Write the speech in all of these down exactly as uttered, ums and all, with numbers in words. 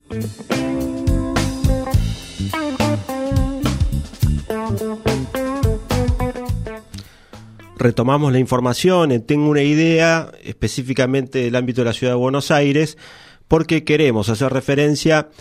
Retomamos la información, tengo una idea específicamente del ámbito de la ciudad de Buenos Aires, porque queremos hacer referencia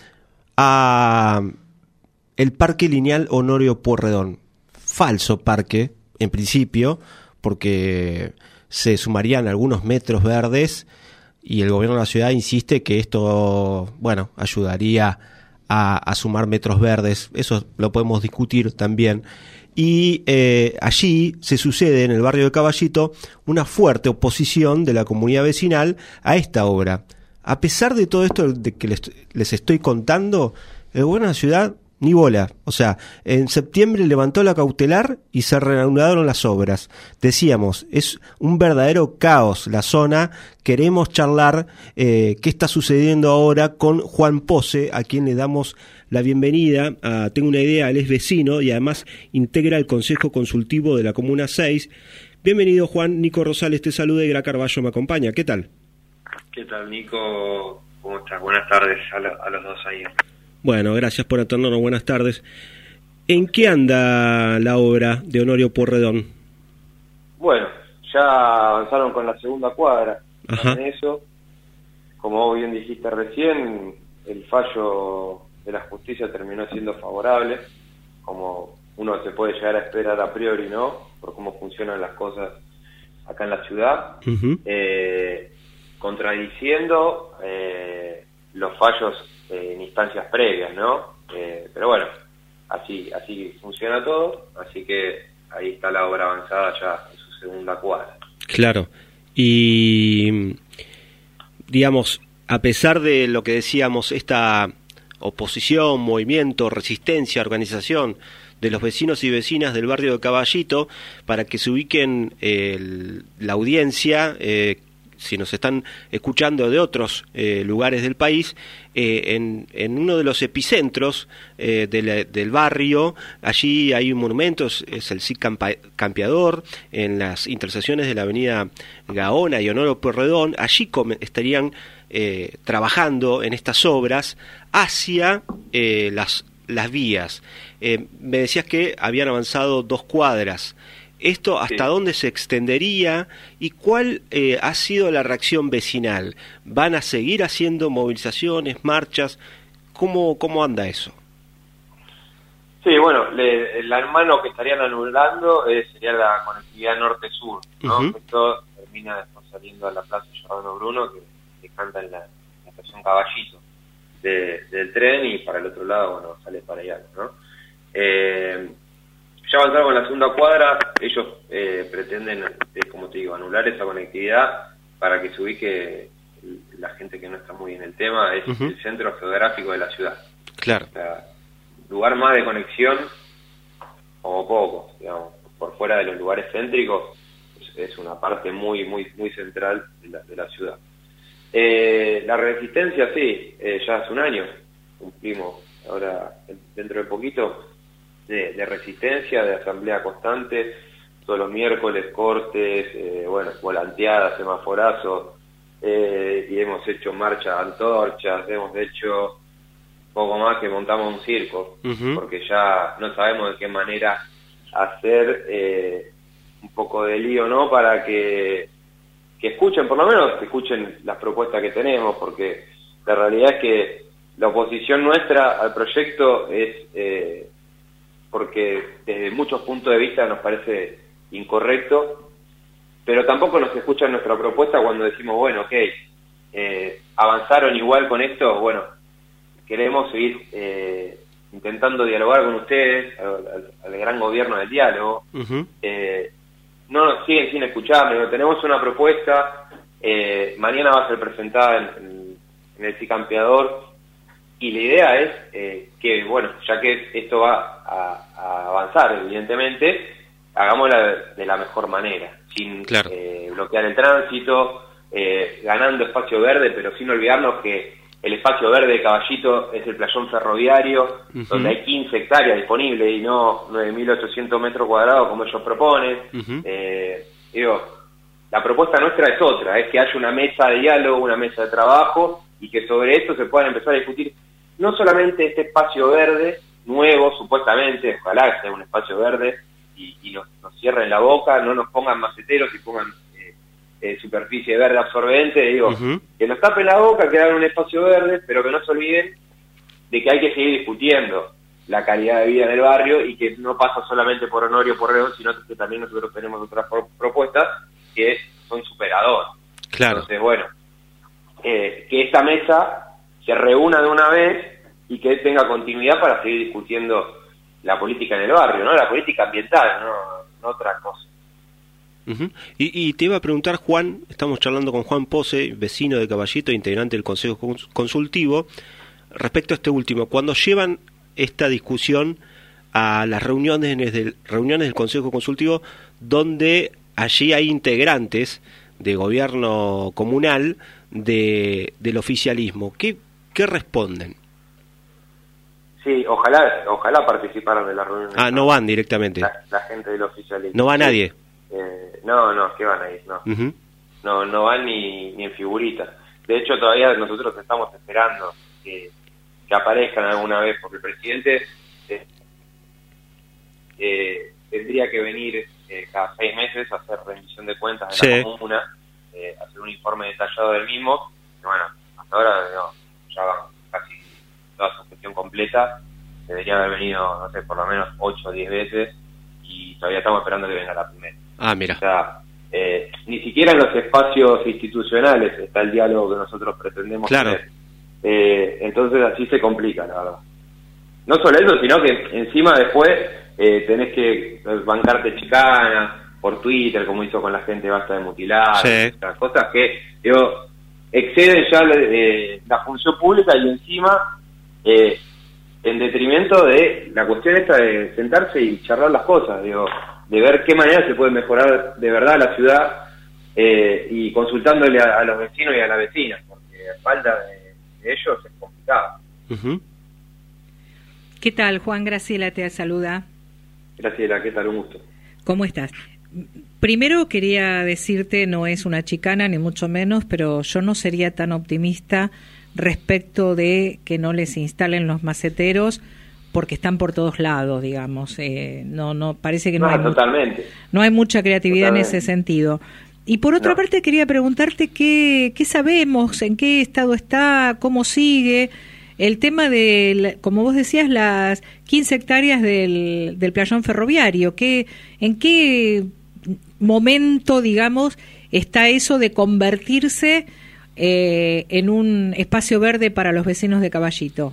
a el Parque Lineal Honorio Pueyrredón. Falso parque, en principio, porque se sumarían algunos metros verdes y el gobierno de la ciudad insiste que esto, bueno, ayudaría a, a sumar metros verdes. Eso lo podemos discutir también. Y eh, allí se sucede, en el barrio de Caballito, una fuerte oposición de la comunidad vecinal a esta obra. A pesar de todo esto de que les, les estoy contando, el gobierno de la ciudad ni bola. O sea, en septiembre levantó la cautelar y se reanudaron las obras. Decíamos, es un verdadero caos la zona. Queremos charlar eh, qué está sucediendo ahora con Juan Pose, a quien le damos la bienvenida. A, tengo una idea, él es vecino y además integra el Consejo Consultivo de la Comuna seis. Bienvenido, Juan. Nico Rosales te saluda y Gra Carballo me acompaña. ¿Qué tal? ¿Qué tal, Nico? ¿Cómo estás? Buenas tardes a, lo, a los dos ahí. Bueno, gracias por atendernos, buenas tardes. ¿En qué anda la obra de Honorio Pueyrredón? Bueno, ya avanzaron con la segunda cuadra. Ajá. En eso, como bien dijiste recién, el fallo de la justicia terminó siendo favorable, como uno se puede llegar a esperar a priori, ¿no? Por cómo funcionan las cosas acá en la ciudad, uh-huh. eh, contradiciendo eh, los fallos en instancias previas, ¿no? Eh, pero bueno, así así funciona todo, así que ahí está la obra avanzada ya en su segunda cuadra. Claro, y digamos, a pesar de lo que decíamos, esta oposición, movimiento, resistencia, organización de los vecinos y vecinas del barrio de Caballito, para que se ubiquen eh, la audiencia, eh, si nos están escuchando de otros eh, lugares del país, eh, en, en uno de los epicentros eh, de la, del barrio, allí hay un monumento, es, es el Cid Campa, Campeador, en las intersecciones de la avenida Gaona y Honorio Pueyrredón, allí com- estarían eh, trabajando en estas obras hacia eh, las, las vías. Eh, me decías que habían avanzado dos cuadras. ¿Esto hasta sí. dónde se extendería y cuál eh, ha sido la reacción vecinal? ¿Van a seguir haciendo movilizaciones, marchas? ¿Cómo, cómo anda eso? Sí, bueno, le, la mano que estarían anulando eh, sería la conectividad norte-sur, ¿no? Uh-huh. Esto termina después saliendo a la Plaza Giordano Bruno, que, que canta en la, en la estación Caballito de, del tren, y para el otro lado, bueno, sale para allá, ¿no? Eh... Ya avanzaron con la segunda cuadra, ellos eh, pretenden, eh, como te digo, anular esa conectividad para que se ubique la gente que no está muy en el tema, es uh-huh. el centro geográfico de la ciudad. Claro. O sea, lugar más de conexión, como poco, digamos, por fuera de los lugares céntricos, es, es una parte muy, muy, muy central de la, de la ciudad. Eh, la resistencia, sí, eh, ya hace un año, cumplimos ahora dentro de poquito, De, de resistencia, de asamblea constante, todos los miércoles cortes, eh, bueno, volanteadas, semaforazos, eh, y hemos hecho marcha antorchas, hemos hecho poco más que montamos un circo, uh-huh. porque ya no sabemos de qué manera hacer eh, un poco de lío, ¿no? Para que, que escuchen, por lo menos que escuchen las propuestas que tenemos, porque la realidad es que la oposición nuestra al proyecto es... Eh, porque desde muchos puntos de vista nos parece incorrecto, pero tampoco nos escuchan nuestra propuesta cuando decimos, bueno, ok, eh, avanzaron igual con esto, bueno, queremos seguir eh, intentando dialogar con ustedes, al, al, al gran gobierno del diálogo, uh-huh. eh, no nos siguen sin escucharnos, tenemos una propuesta, eh, mañana va a ser presentada en, en, en el Cicampeador, y la idea es eh, que, bueno, ya que esto va a, a avanzar, evidentemente, hagámosla de la mejor manera, sin claro. eh, bloquear el tránsito, eh, ganando espacio verde, pero sin olvidarnos que el espacio verde de Caballito es el playón ferroviario, uh-huh. donde hay quince hectáreas disponibles y no nueve mil ochocientos metros cuadrados como ellos proponen. Uh-huh. Eh, digo, la propuesta nuestra es otra, es que haya una mesa de diálogo, una mesa de trabajo, y que sobre esto se puedan empezar a discutir no solamente este espacio verde, nuevo supuestamente, ojalá sea un espacio verde, y, y nos, nos cierren la boca, no nos pongan maceteros y pongan eh, eh, superficie verde absorbente, digo, uh-huh. que nos tapen la boca, que hagan un espacio verde, pero que no se olviden de que hay que seguir discutiendo la calidad de vida en el barrio y que no pasa solamente por Honorio Porredón, sino que también nosotros tenemos otras pro- propuestas que son superadoras. Claro. Entonces, bueno, eh, que esta mesa se reúna de una vez y que tenga continuidad para seguir discutiendo la política en el barrio, ¿no? La política ambiental, no, no otra cosa. Uh-huh. Y, y te iba a preguntar, Juan, estamos charlando con Juan Pose, vecino de Caballito, integrante del Consejo Consultivo, respecto a este último, cuando llevan esta discusión a las reuniones del, reuniones del Consejo Consultivo, donde allí hay integrantes de gobierno comunal de, del oficialismo, ¿qué, qué responden? Sí, ojalá ojalá participaran de la reunión. Ah, no van directamente. La, la gente del oficialismo. ¿No va sí. nadie? Eh, no, no, ¿qué van a ir? No, uh-huh. no, no van ni, ni en figuritas. De hecho, todavía nosotros estamos esperando que, que aparezcan alguna vez, porque el presidente eh, eh, tendría que venir eh, cada seis meses a hacer rendición de cuentas de sí. la comuna, eh, hacer un informe detallado del mismo. Y bueno, hasta ahora no, ya van casi toda su gestión completa, debería haber venido, no sé, por lo menos ocho o diez veces, y todavía estamos esperando que venga la primera. Ah, mira. O sea, eh, ni siquiera en los espacios institucionales está el diálogo que nosotros pretendemos claro. tener. Eh, entonces así se complica, la verdad. No solo eso, sino que encima después eh, tenés que bancarte chicana por Twitter, como hizo con la gente Basta de Mutilar, sí. o sea, cosas que, digo, exceden ya eh, la función pública y encima Eh, en detrimento de la cuestión esta de sentarse y charlar las cosas, digo, de ver qué manera se puede mejorar de verdad la ciudad eh, y consultándole a, a los vecinos y a las vecinas, porque a falta de, de ellos es complicado. Uh-huh. ¿Qué tal, Juan? Graciela te saluda. Graciela, ¿qué tal? Un gusto. ¿Cómo estás? Primero quería decirte, no es una chicana ni mucho menos, pero yo no sería tan optimista respecto de que no les instalen los maceteros, porque están por todos lados, digamos. Eh, no, no parece que no, no hay totalmente. Mu- no hay mucha creatividad totalmente. En ese sentido. Y por otra no. parte quería preguntarte qué, qué sabemos, en qué estado está, cómo sigue el tema de, como vos decías, las quince hectáreas del, del playón ferroviario. ¿Qué, en qué momento, digamos, está eso de convertirse Eh, en un espacio verde para los vecinos de Caballito?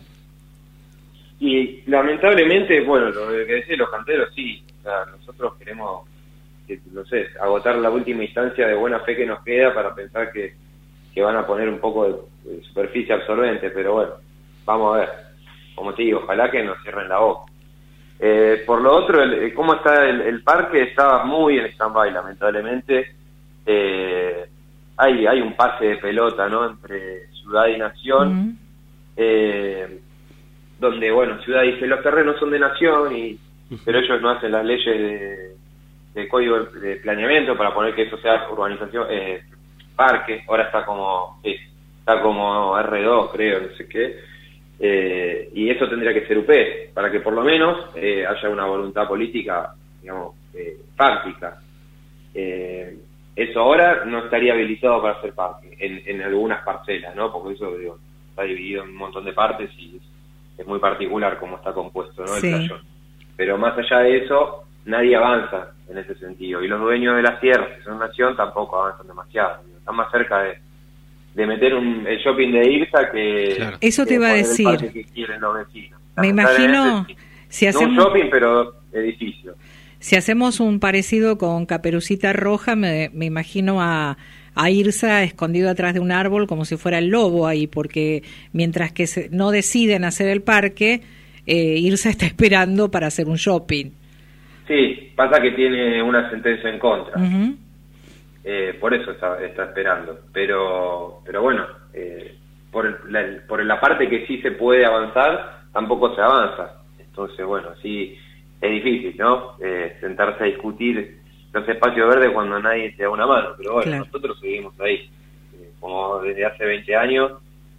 Y lamentablemente, bueno, lo que decían los canteros, sí, o sea, nosotros queremos, que, no sé, agotar la última instancia de buena fe que nos queda para pensar que, que van a poner un poco de, de superficie absorbente, pero bueno, vamos a ver, como te digo, ojalá que nos cierren la boca. Eh, por lo otro, el, cómo está el, el parque, estaba muy en stand-by, lamentablemente. eh, Hay, hay un pase de pelota, ¿no?, entre ciudad y nación, uh-huh. eh, donde, bueno, ciudad dice, los terrenos son de nación, y uh-huh. pero ellos no hacen las leyes de, de código de planeamiento para poner que eso sea urbanización, eh, parque, ahora está como, eh, está como erre dos, creo, no sé qué, eh, y eso tendría que ser U P, para que por lo menos eh, haya una voluntad política, digamos, eh, práctica. Eh, Eso ahora no estaría habilitado para hacer parque, en, en algunas parcelas, ¿no? Porque eso, digo, está dividido en un montón de partes y es, es muy particular cómo está compuesto, ¿no? Sí. El playón. Pero más allá de eso, nadie avanza en ese sentido. Y los dueños de las tierras, que son nación, tampoco avanzan demasiado. Digo, están más cerca de, de meter un, el shopping de IRSA que... Claro. Eso que te iba a decir. El parque que quieren los vecinos. Me imagino... Si hacemos... No un shopping, pero edificio. Si hacemos un parecido con Caperucita Roja, me, me imagino a, a IRSA escondido atrás de un árbol como si fuera el lobo ahí, porque mientras que se, no deciden hacer el parque, eh, IRSA está esperando para hacer un shopping. Sí, pasa que tiene una sentencia en contra. Uh-huh. Eh, por eso está, está esperando. Pero pero bueno, eh, por, la, por la parte que sí se puede avanzar, tampoco se avanza. Entonces, bueno, sí... Es difícil, ¿no? Eh, sentarse a discutir los espacios verdes cuando nadie te da una mano, pero bueno, claro. Nosotros seguimos ahí, eh, como desde hace veinte años,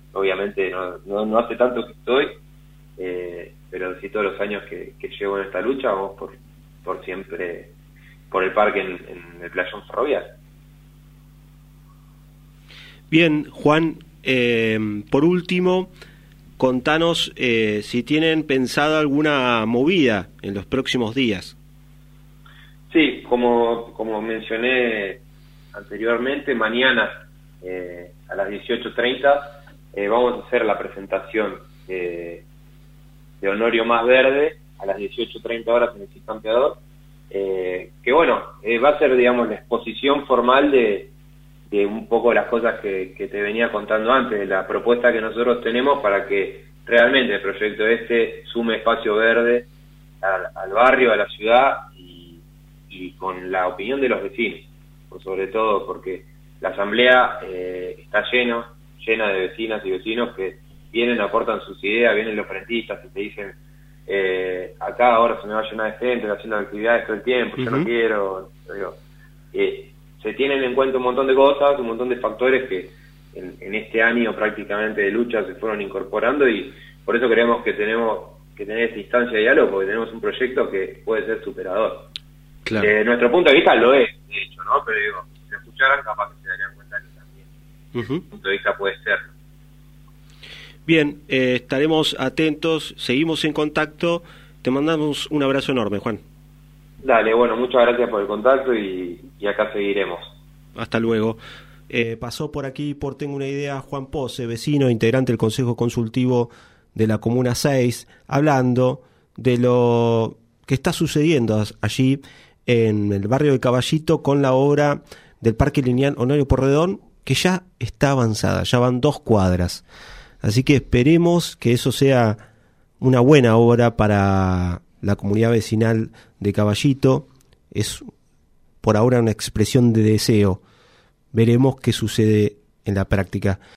obviamente no, no, no hace tanto que estoy, eh, pero sí todos los años que, que llevo en esta lucha, vamos por, por siempre por el parque en, en el playón ferroviario. Bien, Juan, eh, por último, contanos eh, si tienen pensado alguna movida en los próximos días. Sí, como, como mencioné anteriormente, mañana eh, a las dieciocho treinta eh, vamos a hacer la presentación eh, de Honorio Más Verde a las dieciocho treinta horas en el Ciscampeador, eh, que bueno, eh, va a ser, digamos, la exposición formal de, de un poco las cosas que, que te venía contando antes, de la propuesta que nosotros tenemos para que realmente el proyecto este sume espacio verde al, al barrio, a la ciudad, y, y con la opinión de los vecinos, por sobre todo porque la asamblea eh, está llena, llena de vecinas y vecinos que vienen, aportan sus ideas, vienen los frentistas y te dicen, eh, acá ahora se me va a llenar de gente haciendo actividades todo el tiempo, uh-huh. yo no quiero, digo, eh, se tienen en cuenta un montón de cosas, un montón de factores que en, en este año prácticamente de lucha se fueron incorporando, y por eso creemos que tenemos que tener esta instancia de diálogo, porque tenemos un proyecto que puede ser superador. Claro. Eh, nuestro punto de vista lo es, de hecho, ¿no? Pero digo, si lo escucharan, capaz que se darían cuenta que también uh-huh. el punto de vista puede ser. Bien, eh, estaremos atentos, seguimos en contacto, te mandamos un abrazo enorme, Juan. Dale, bueno, muchas gracias por el contacto y, y acá seguiremos. Hasta luego. Eh, pasó por aquí, por Tengo una Idea, Juan Pose, vecino, integrante del Consejo Consultivo de la Comuna seis, hablando de lo que está sucediendo allí en el barrio de Caballito con la obra del Parque Lineal Honorio Porredón, que ya está avanzada, ya van dos cuadras. Así que esperemos que eso sea una buena obra para la comunidad vecinal de Caballito. Es por ahora una expresión de deseo. Veremos qué sucede en la práctica.